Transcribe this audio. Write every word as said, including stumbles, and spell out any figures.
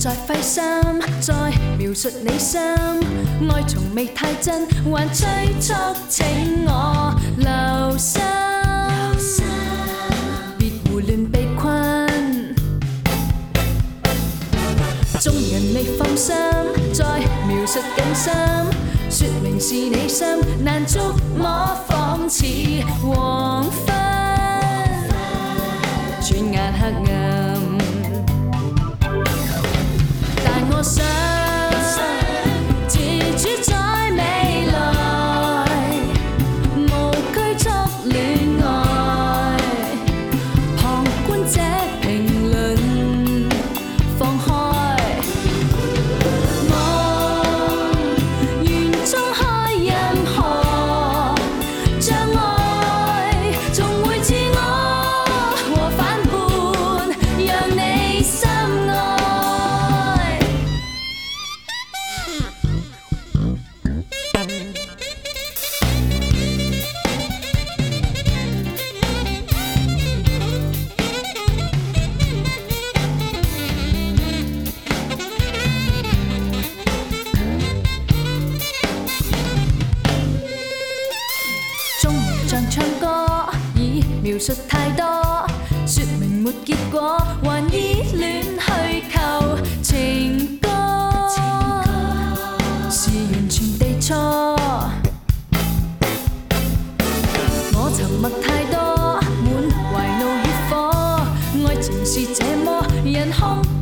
再費心，再描述你心，愛從未太真，還催促請我留心，別胡亂被困。眾人未放心，再描述更深，說明是你心難觸摸，仿似黃昏，轉眼黑暗。但我想自主在未來，無拘束戀愛，旁觀者評論放開，望願衝開任何障礙，重會自我和反叛，讓你心愛。縱無像唱歌，已描述太多，說明沒結果，還依戀虛構情歌，是完全地錯。我沉默太多，滿懷怒與火，愛情是這麼人空。